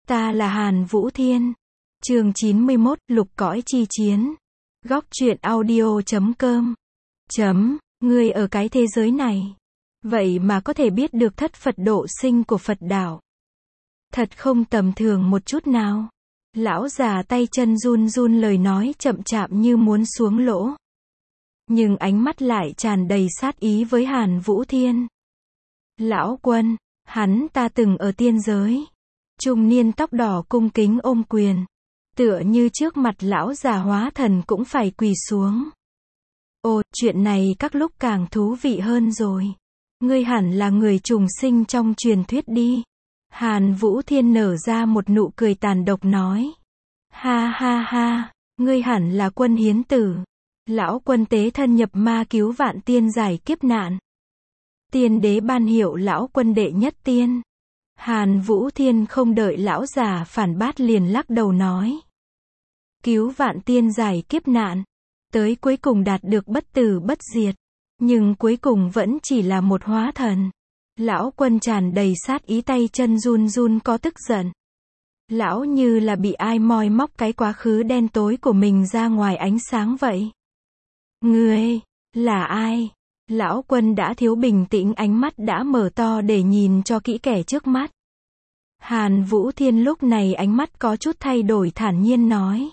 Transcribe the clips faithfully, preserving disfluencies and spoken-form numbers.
Ta là Hàn Vũ Thiên. Chương chín mươi mốt, Lục cõi chi chiến. Góc truyện audio chấm com. Chấm, ngươi ở cái thế giới này. Vậy mà có thể biết được thất Phật độ sinh của Phật đạo. Thật không tầm thường một chút nào. Lão già tay chân run run, lời nói chậm chạp như muốn xuống lỗ. Nhưng ánh mắt lại tràn đầy sát ý với Hàn Vũ Thiên. Lão quân, hắn ta từng ở tiên giới. Trung niên tóc đỏ cung kính ôm quyền. Tựa như trước mặt lão già hóa thần cũng phải quỳ xuống. Ồ, chuyện này các lúc càng thú vị hơn rồi. Ngươi hẳn là người trùng sinh trong truyền thuyết đi. Hàn Vũ Thiên nở ra một nụ cười tàn độc nói. Ha ha ha, ngươi hẳn là Quân Hiến Tử. Lão quân tế thân nhập ma cứu vạn tiên giải kiếp nạn. Tiên đế ban hiệu lão quân đệ nhất tiên. Hàn Vũ Thiên không đợi lão già phản bác liền lắc đầu nói. Cứu vạn tiên giải kiếp nạn. Tới cuối cùng đạt được bất tử bất diệt. Nhưng cuối cùng vẫn chỉ là một hóa thần. Lão quân tràn đầy sát ý, tay chân run run có tức giận. Lão như là bị ai moi móc cái quá khứ đen tối của mình ra ngoài ánh sáng vậy. Ngươi, là ai? Lão quân đã thiếu bình tĩnh, ánh mắt đã mở to để nhìn cho kỹ kẻ trước mắt. Hàn Vũ Thiên lúc này ánh mắt có chút thay đổi, thản nhiên nói.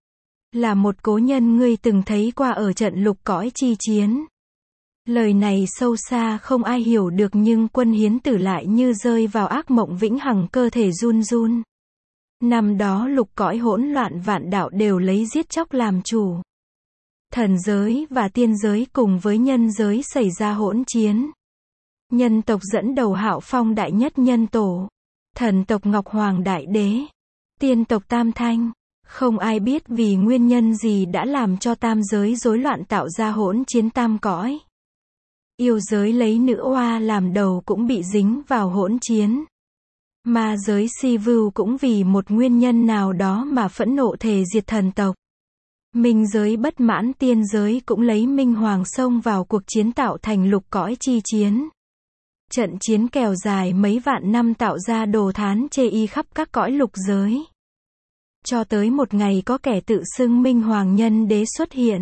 Là một cố nhân ngươi từng thấy qua ở trận lục cõi chi chiến. Lời này sâu xa không ai hiểu được, nhưng Quân Hiến Tử lại như rơi vào ác mộng vĩnh hằng, cơ thể run run. Năm đó lục cõi hỗn loạn vạn đạo đều lấy giết chóc làm chủ. Thần giới và tiên giới cùng với nhân giới xảy ra hỗn chiến. Nhân tộc dẫn đầu Hạo Phong Đại Nhất Nhân Tổ. Thần tộc Ngọc Hoàng Đại Đế. Tiên tộc Tam Thanh. Không ai biết vì nguyên nhân gì đã làm cho tam giới rối loạn, tạo ra hỗn chiến tam cõi. Yêu giới lấy nữ oa làm đầu cũng bị dính vào hỗn chiến. Ma giới Si Vưu cũng vì một nguyên nhân nào đó mà phẫn nộ thề diệt thần tộc. Minh giới bất mãn, tiên giới cũng lấy Minh Hoàng xông vào cuộc chiến, tạo thành lục cõi chi chiến. Trận chiến kéo dài mấy vạn năm, tạo ra đồ thán chê y khắp các cõi lục giới. Cho tới một ngày có kẻ tự xưng Minh Hoàng Nhân Đế xuất hiện.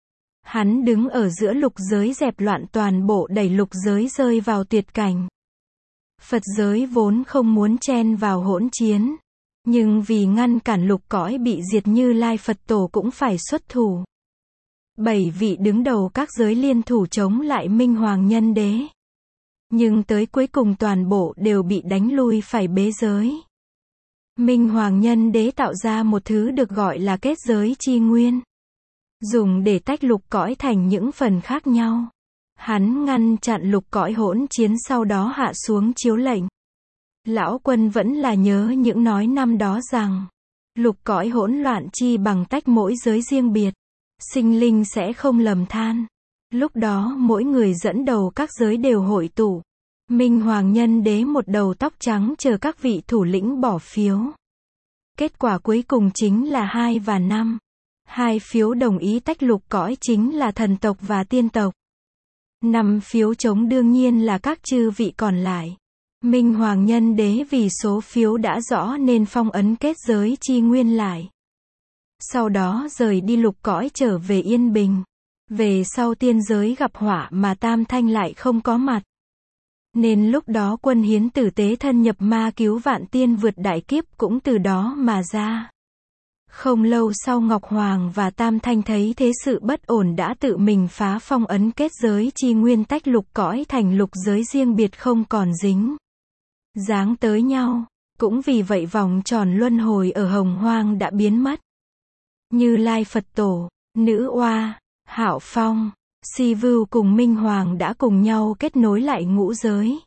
Hắn đứng ở giữa lục giới dẹp loạn toàn bộ, đẩy lục giới rơi vào tuyệt cảnh. Phật giới vốn không muốn chen vào hỗn chiến. Nhưng vì ngăn cản lục cõi bị diệt, Như Lai Phật Tổ cũng phải xuất thủ. Bảy vị đứng đầu các giới liên thủ chống lại Minh Hoàng Nhân Đế. Nhưng tới cuối cùng toàn bộ đều bị đánh lui, phải bế giới. Minh Hoàng Nhân Đế tạo ra một thứ được gọi là kết giới chi nguyên. Dùng để tách lục cõi thành những phần khác nhau. Hắn ngăn chặn lục cõi hỗn chiến, sau đó hạ xuống chiếu lệnh. Lão quân vẫn là nhớ những nói năm đó rằng, lục cõi hỗn loạn chi bằng tách mỗi giới riêng biệt. Sinh linh sẽ không lầm than. Lúc đó mỗi người dẫn đầu các giới đều hội tụ. Minh Hoàng Nhân Đế một đầu tóc trắng chờ các vị thủ lĩnh bỏ phiếu. Kết quả cuối cùng chính là hai và năm. Hai phiếu đồng ý tách lục cõi chính là thần tộc và tiên tộc. Năm phiếu chống đương nhiên là các chư vị còn lại. Minh Hoàng Nhân Đế vì số phiếu đã rõ nên phong ấn kết giới chi nguyên lại. Sau đó rời đi lục cõi trở về yên bình. Về sau tiên giới gặp họa mà Tam Thanh lại không có mặt. Nên lúc đó Quân Hiến Tử tế thân nhập ma cứu vạn tiên vượt đại kiếp cũng từ đó mà ra. Không lâu sau, Ngọc Hoàng và Tam Thanh thấy thế sự bất ổn đã tự mình phá phong ấn kết giới chi nguyên, tách lục cõi thành lục giới riêng biệt không còn dính dáng tới nhau. Cũng vì vậy vòng tròn luân hồi ở Hồng Hoang đã biến mất. Như Lai Phật Tổ, Nữ Oa, Hạo Phong, Si Vưu cùng Minh Hoàng đã cùng nhau kết nối lại ngũ giới.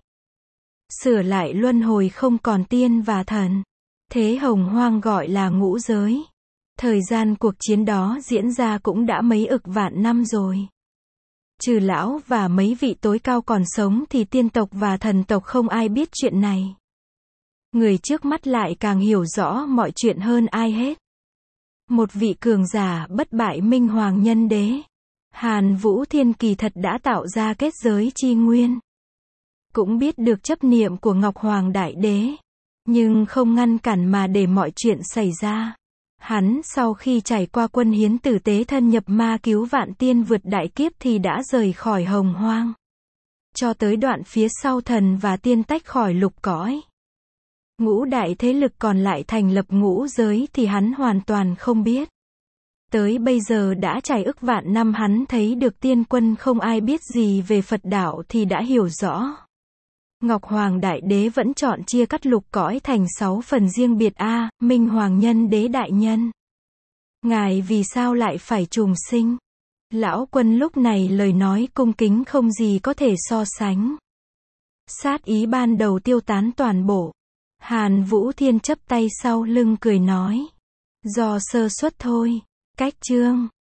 Sửa lại luân hồi, không còn tiên và thần. Thế Hồng Hoang gọi là ngũ giới. Thời gian cuộc chiến đó diễn ra cũng đã mấy ức vạn năm rồi. Trừ lão và mấy vị tối cao còn sống thì tiên tộc và thần tộc không ai biết chuyện này. Người trước mắt lại càng hiểu rõ mọi chuyện hơn ai hết. Một vị cường giả bất bại Minh Hoàng Nhân Đế. Hàn Vũ Thiên kỳ thật đã tạo ra kết giới chi nguyên. Cũng biết được chấp niệm của Ngọc Hoàng Đại Đế. nhưng không ngăn cản mà để mọi chuyện xảy ra. Hắn sau khi trải qua quân hiến tử tế thân nhập ma cứu vạn tiên vượt đại kiếp thì đã rời khỏi hồng hoang. Cho tới đoạn phía sau thần và tiên tách khỏi lục cõi. Ngũ đại thế lực còn lại thành lập ngũ giới thì hắn hoàn toàn không biết. Tới bây giờ đã trải ức vạn năm hắn thấy được tiên quân không ai biết gì về Phật đạo thì đã hiểu rõ. Ngọc Hoàng Đại Đế vẫn chọn chia cắt lục cõi thành sáu phần riêng biệt a, Minh Hoàng Nhân Đế Đại Nhân. Ngài vì sao lại phải trùng sinh? Lão Quân lúc này lời nói cung kính không gì có thể so sánh. Sát ý ban đầu tiêu tán toàn bộ. Hàn Vũ Thiên chắp tay sau lưng cười nói. Do sơ suất thôi. Cách chương